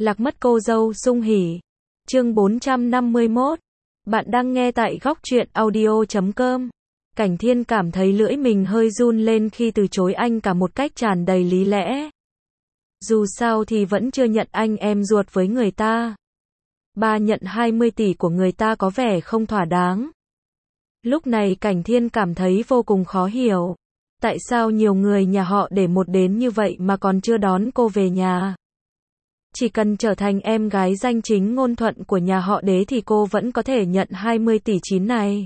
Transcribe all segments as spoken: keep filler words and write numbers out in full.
Lạc mất cô dâu Sung Hỉ. Chương bốn trăm năm mươi mốt. Bạn đang nghe tại góc truyện audio chấm com. Cảnh Thiên cảm thấy lưỡi mình hơi run lên khi từ chối anh cả một cách tràn đầy lý lẽ. Dù sao thì vẫn chưa nhận anh em ruột với người ta. Ba nhận hai mươi tỷ của người ta có vẻ không thỏa đáng. Lúc này Cảnh Thiên cảm thấy vô cùng khó hiểu. Tại sao nhiều người nhà họ để một đến như vậy mà còn chưa đón cô về nhà? Chỉ cần trở thành em gái danh chính ngôn thuận của nhà họ Đế thì cô vẫn có thể nhận hai mươi tỷ chín này.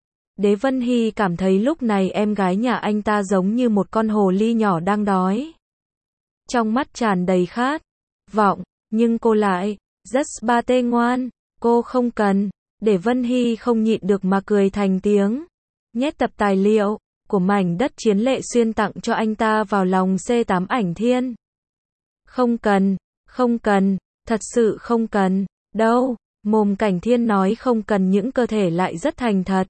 Đế Vân Hy cảm thấy lúc này em gái nhà anh ta giống như một con hồ ly nhỏ đang đói. Trong mắt tràn đầy khát vọng, nhưng cô lại rất ba tê ngoan, cô không cần. Đế Vân Hy không nhịn được mà cười thành tiếng, nhét tập tài liệu của mảnh đất Chiến Lệ Xuyên tặng cho anh ta vào lòng C tám Ảnh Thiên. Không cần, không cần, thật sự không cần, đâu. Mồm Cảnh Thiên nói không cần những cơ thể lại rất thành thật.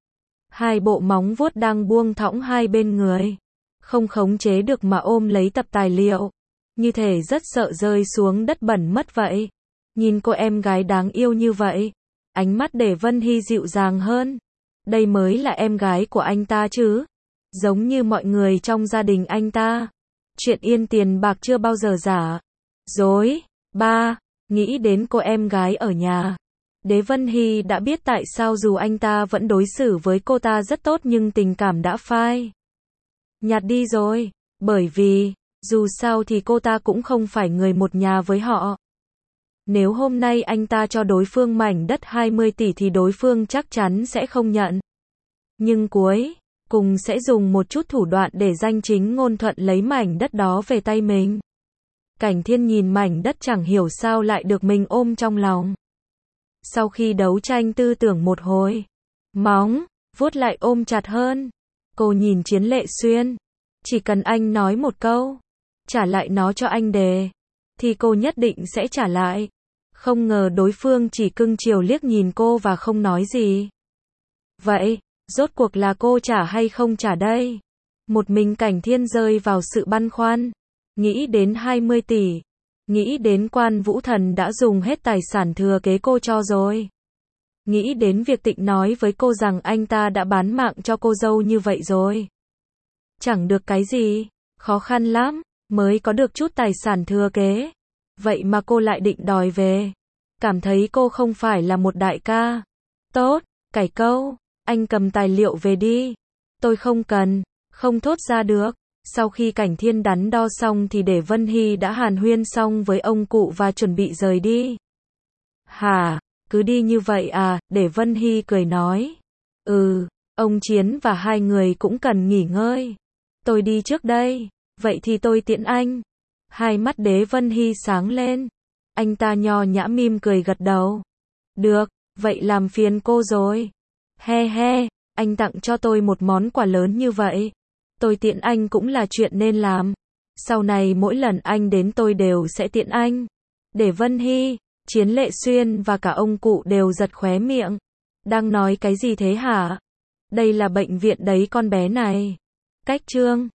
Hai bộ móng vuốt đang buông thõng hai bên người, không khống chế được mà ôm lấy tập tài liệu, như thể rất sợ rơi xuống đất bẩn mất vậy. Nhìn cô em gái đáng yêu như vậy, ánh mắt Đế Vân Hy dịu dàng hơn. Đây mới là em gái của anh ta chứ. Giống như mọi người trong gia đình anh ta, chuyện yên tiền bạc chưa bao giờ giả dối. Ba, nghĩ đến cô em gái ở nhà, Đế Vân Hy đã biết tại sao dù anh ta vẫn đối xử với cô ta rất tốt nhưng tình cảm đã phai nhạt đi rồi. Bởi vì, dù sao thì cô ta cũng không phải người một nhà với họ. Nếu hôm nay anh ta cho đối phương mảnh đất hai mươi tỷ thì đối phương chắc chắn sẽ không nhận. Nhưng cuối cùng sẽ dùng một chút thủ đoạn để danh chính ngôn thuận lấy mảnh đất đó về tay mình. Cảnh Thiên nhìn mảnh đất chẳng hiểu sao lại được mình ôm trong lòng. Sau khi đấu tranh tư tưởng một hồi, móng vuốt lại ôm chặt hơn. Cô nhìn Chiến Lệ Xuyên, chỉ cần anh nói một câu, trả lại nó cho anh Đề, thì cô nhất định sẽ trả lại. Không ngờ đối phương chỉ cưng chiều liếc nhìn cô và không nói gì. Vậy, rốt cuộc là cô trả hay không trả đây? Một mình Cảnh Thiên rơi vào sự băn khoăn. Nghĩ đến hai mươi tỷ, nghĩ đến Quan Vũ Thần đã dùng hết tài sản thừa kế cô cho rồi. Nghĩ đến việc Tịnh nói với cô rằng anh ta đã bán mạng cho cô dâu như vậy rồi. Chẳng được cái gì, khó khăn lắm, mới có được chút tài sản thừa kế. Vậy mà cô lại định đòi về. Cảm thấy cô không phải là một đại ca. Tốt, cải câu, anh cầm tài liệu về đi. Tôi không cần, không thốt ra được. Sau khi Cảnh Thiên đắn đo xong thì Đế Vân Hy đã hàn huyên xong với ông cụ và chuẩn bị rời đi. Hả, cứ đi như vậy à? Đế Vân Hy cười nói. Ừ, ông Chiến và hai người cũng cần nghỉ ngơi. Tôi đi trước đây, vậy thì tôi tiễn anh. Hai mắt Đế Vân Hy sáng lên. Anh ta nho nhã mỉm cười gật đầu. Được, vậy làm phiền cô rồi. He he, anh tặng cho tôi một món quà lớn như vậy. Tôi tiễn anh cũng là chuyện nên làm. Sau này mỗi lần anh đến tôi đều sẽ tiễn anh. Đế Vân Hy, Chiến Lệ Xuyên và cả ông cụ đều giật khóe miệng. Đang nói cái gì thế hả? Đây là bệnh viện đấy con bé này. Cách chương